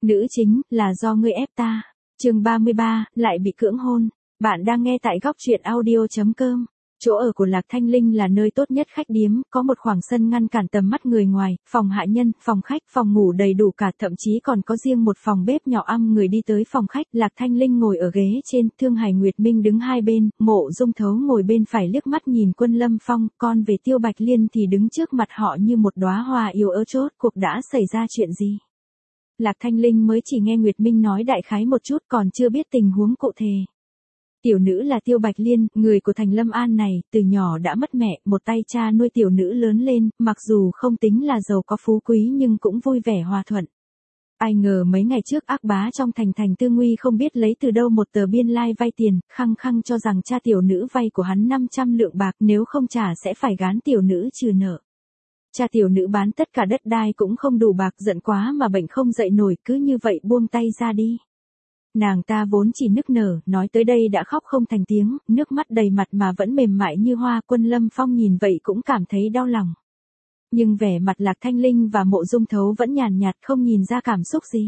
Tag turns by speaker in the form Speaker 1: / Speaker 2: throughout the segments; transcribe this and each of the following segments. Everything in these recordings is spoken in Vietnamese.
Speaker 1: Nữ chính, là do ngươi ép ta. Chương 33, lại bị cưỡng hôn. Bạn đang nghe tại góc truyện audio.com. Chỗ ở của Lạc Thanh Linh là nơi tốt nhất khách điếm, có một khoảng sân ngăn cản tầm mắt người ngoài, phòng hạ nhân, phòng khách, phòng ngủ đầy đủ cả, thậm chí còn có riêng một phòng bếp nhỏ âm người đi tới phòng khách. Lạc Thanh Linh ngồi ở ghế trên, Thương Hải Nguyệt Minh đứng hai bên, Mộ Dung Thấu ngồi bên phải liếc mắt nhìn Quân Lâm Phong, con về Tiêu Bạch Liên thì đứng trước mặt họ như một đóa hoa yêu ớt. Chốt cuộc đã xảy ra chuyện gì? Lạc Thanh Linh mới chỉ nghe Nguyệt Minh nói đại khái một chút, còn chưa biết tình huống cụ thể. Tiểu nữ là Tiêu Bạch Liên, người của thành Lâm An này, từ nhỏ đã mất mẹ, một tay cha nuôi tiểu nữ lớn lên, mặc dù không tính là giàu có phú quý nhưng cũng vui vẻ hòa thuận. Ai ngờ mấy ngày trước ác bá trong thành Tư Nguy không biết lấy từ đâu một tờ biên lai vay tiền, khăng khăng cho rằng cha tiểu nữ vay của hắn 500 lượng bạc, nếu không trả sẽ phải gán tiểu nữ trừ nợ. Cha tiểu nữ bán tất cả đất đai cũng không đủ bạc, giận quá mà bệnh không dậy nổi, cứ như vậy buông tay ra đi. Nàng ta vốn chỉ nức nở, nói tới đây đã khóc không thành tiếng, nước mắt đầy mặt mà vẫn mềm mại như hoa. Quân Lâm Phong nhìn vậy cũng cảm thấy đau lòng. Nhưng vẻ mặt Lạc Thanh Linh và Mộ Dung Thấu vẫn nhàn nhạt, không nhìn ra cảm xúc gì.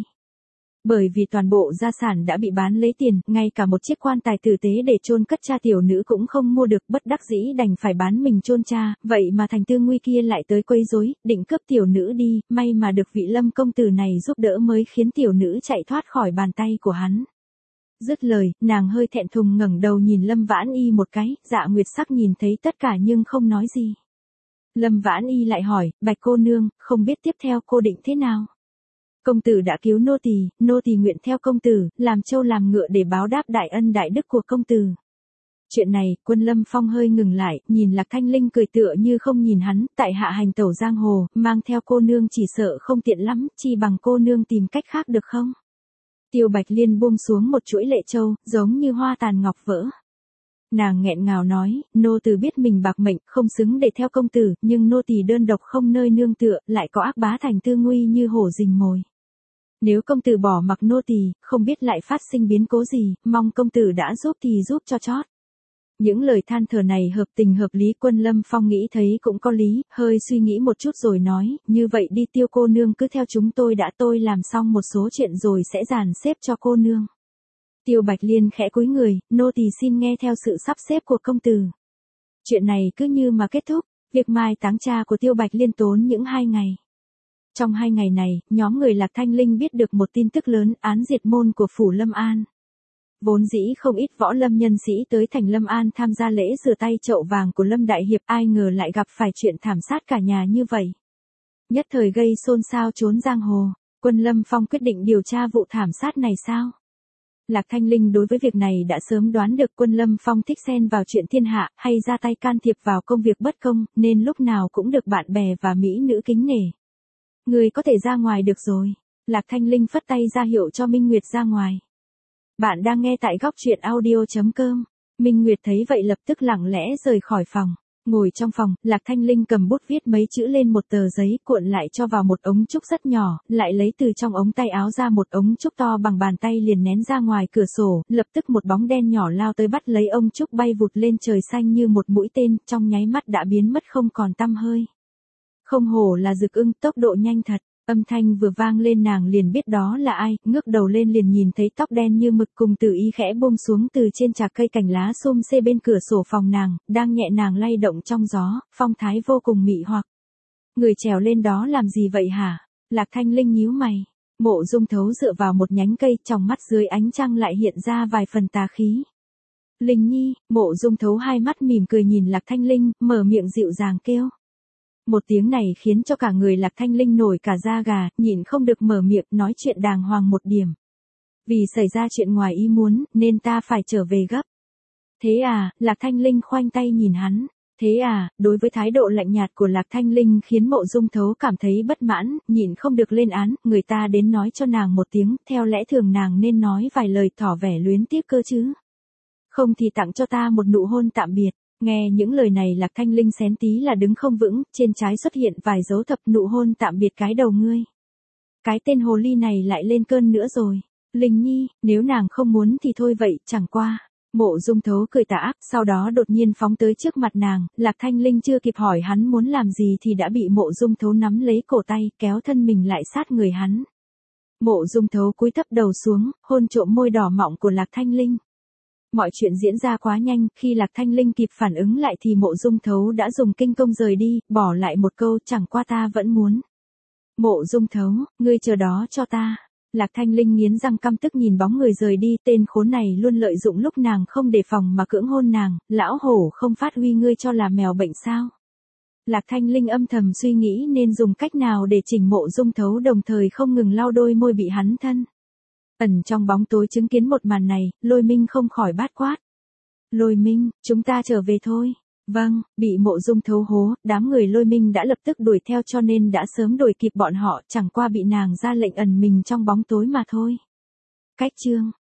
Speaker 1: Bởi vì toàn bộ gia sản đã bị bán lấy tiền, ngay cả một chiếc quan tài tử tế để chôn cất cha tiểu nữ cũng không mua được, bất đắc dĩ đành phải bán mình chôn cha, vậy mà thành Tư Nguy kia lại tới quấy rối, định cướp tiểu nữ đi, may mà được vị Lâm công tử này giúp đỡ mới khiến tiểu nữ chạy thoát khỏi bàn tay của hắn. Dứt lời, nàng hơi thẹn thùng ngẩng đầu nhìn Lâm Vãn Y một cái, Dạ Nguyệt Sắc nhìn thấy tất cả nhưng không nói gì. Lâm Vãn Y lại hỏi, Bạch cô nương, không biết tiếp theo cô định thế nào? Công tử đã cứu nô tỳ nguyện theo công tử, làm trâu làm ngựa để báo đáp đại ân đại đức của công tử. Chuyện này, Quân Lâm Phong hơi ngừng lại, nhìn Lạc Thanh Linh cười tựa như không nhìn hắn, tại hạ hành tẩu giang hồ, mang theo cô nương chỉ sợ không tiện lắm, chi bằng cô nương tìm cách khác được không? Tiêu Bạch Liên buông xuống một chuỗi lệ châu, giống như hoa tàn ngọc vỡ. Nàng nghẹn ngào nói, nô tỳ biết mình bạc mệnh, không xứng để theo công tử, nhưng nô tỳ đơn độc không nơi nương tựa, lại có ác bá thành Tư Nguy như hổ rình mồi. Nếu công tử bỏ mặc nô tỳ, không biết lại phát sinh biến cố gì, mong công tử đã giúp thì giúp cho chót. Những lời than thở này hợp tình hợp lý. Quân Lâm Phong nghĩ thấy cũng có lý, hơi suy nghĩ một chút rồi nói, như vậy đi Tiêu cô nương cứ theo chúng tôi đã, tôi làm xong một số chuyện rồi sẽ dàn xếp cho cô nương. Tiêu Bạch Liên khẽ cúi người, nô tỳ xin nghe theo sự sắp xếp của công tử. Chuyện này cứ như mà kết thúc, việc mai táng cha của Tiêu Bạch Liên tốn những 2 ngày. Trong 2 ngày này, nhóm người Lạc Thanh Linh biết được một tin tức lớn, án diệt môn của phủ Lâm An. Vốn dĩ không ít võ lâm nhân sĩ tới thành Lâm An tham gia lễ rửa tay chậu vàng của Lâm Đại Hiệp, ai ngờ lại gặp phải chuyện thảm sát cả nhà như vậy. Nhất thời gây xôn xao trốn giang hồ. Quân Lâm Phong quyết định điều tra vụ thảm sát này sao? Lạc Thanh Linh đối với việc này đã sớm đoán được Quân Lâm Phong thích xen vào chuyện thiên hạ, hay ra tay can thiệp vào công việc bất công, nên lúc nào cũng được bạn bè và mỹ nữ kính nể. Người có thể ra ngoài được rồi. Lạc Thanh Linh phất tay ra hiệu cho Minh Nguyệt ra ngoài. Bạn đang nghe tại góc truyện audio.com. Minh Nguyệt thấy vậy lập tức lặng lẽ rời khỏi phòng. Ngồi trong phòng, Lạc Thanh Linh cầm bút viết mấy chữ lên một tờ giấy, cuộn lại cho vào một ống trúc rất nhỏ, lại lấy từ trong ống tay áo ra một ống trúc to bằng bàn tay liền ném ra ngoài cửa sổ, lập tức một bóng đen nhỏ lao tới bắt lấy ống trúc bay vụt lên trời xanh như một mũi tên, trong nháy mắt đã biến mất không còn tăm hơi. Không hổ là Dực Ưng, tốc độ nhanh thật. Âm thanh vừa vang lên nàng liền biết đó là ai, ngước đầu lên liền nhìn thấy tóc đen như mực cùng Từ Y khẽ buông xuống từ trên trạc cây cành lá xum xê bên cửa sổ phòng nàng, đang nhẹ nàng lay động trong gió, phong thái vô cùng mị hoặc. Người trèo lên đó làm gì vậy hả? Lạc Thanh Linh nhíu mày. Mộ Dung Thấu dựa vào một nhánh cây, trong mắt dưới ánh trăng lại hiện ra vài phần tà khí. Linh Nhi, Mộ Dung Thấu hai mắt mỉm cười nhìn Lạc Thanh Linh, mở miệng dịu dàng kêu. Một tiếng này khiến cho cả người Lạc Thanh Linh nổi cả da gà, nhịn không được mở miệng nói chuyện đàng hoàng một điểm. Vì xảy ra chuyện ngoài ý muốn, nên ta phải trở về gấp. Thế à, Lạc Thanh Linh khoanh tay nhìn hắn. Thế à, đối với thái độ lạnh nhạt của Lạc Thanh Linh khiến Mộ Dung Thấu cảm thấy bất mãn, nhịn không được lên án, người ta đến nói cho nàng một tiếng, theo lẽ thường nàng nên nói vài lời tỏ vẻ luyến tiếc cơ chứ. Không thì tặng cho ta một nụ hôn tạm biệt. Nghe những lời này Lạc Thanh Linh xén tí là đứng không vững, trên trái xuất hiện vài dấu thập, nụ hôn tạm biệt cái đầu ngươi. Cái tên hồ ly này lại lên cơn nữa rồi. Linh Nhi, nếu nàng không muốn thì thôi vậy, chẳng qua. Mộ Dung Thấu cười tà ác, sau đó đột nhiên phóng tới trước mặt nàng, Lạc Thanh Linh chưa kịp hỏi hắn muốn làm gì thì đã bị Mộ Dung Thấu nắm lấy cổ tay, kéo thân mình lại sát người hắn. Mộ Dung Thấu cúi thấp đầu xuống, hôn trộm môi đỏ mọng của Lạc Thanh Linh. Mọi chuyện diễn ra quá nhanh, khi Lạc Thanh Linh kịp phản ứng lại thì Mộ Dung Thấu đã dùng kinh công rời đi, bỏ lại một câu chẳng qua ta vẫn muốn. Mộ Dung Thấu, ngươi chờ đó cho ta. Lạc Thanh Linh nghiến răng căm tức nhìn bóng người rời đi, tên khốn này luôn lợi dụng lúc nàng không đề phòng mà cưỡng hôn nàng, lão hổ không phát huy ngươi cho là mèo bệnh sao. Lạc Thanh Linh âm thầm suy nghĩ nên dùng cách nào để chỉnh Mộ Dung Thấu đồng thời không ngừng lau đôi môi bị hắn thân. Ẩn trong bóng tối chứng kiến một màn này, Lôi Minh không khỏi bát quát. Lôi Minh, chúng ta trở về thôi. Vâng, bị Mộ Dung Thấu hố, đám người Lôi Minh đã lập tức đuổi theo cho nên đã sớm đuổi kịp bọn họ, chẳng qua bị nàng ra lệnh ẩn mình trong bóng tối mà thôi. Cách chương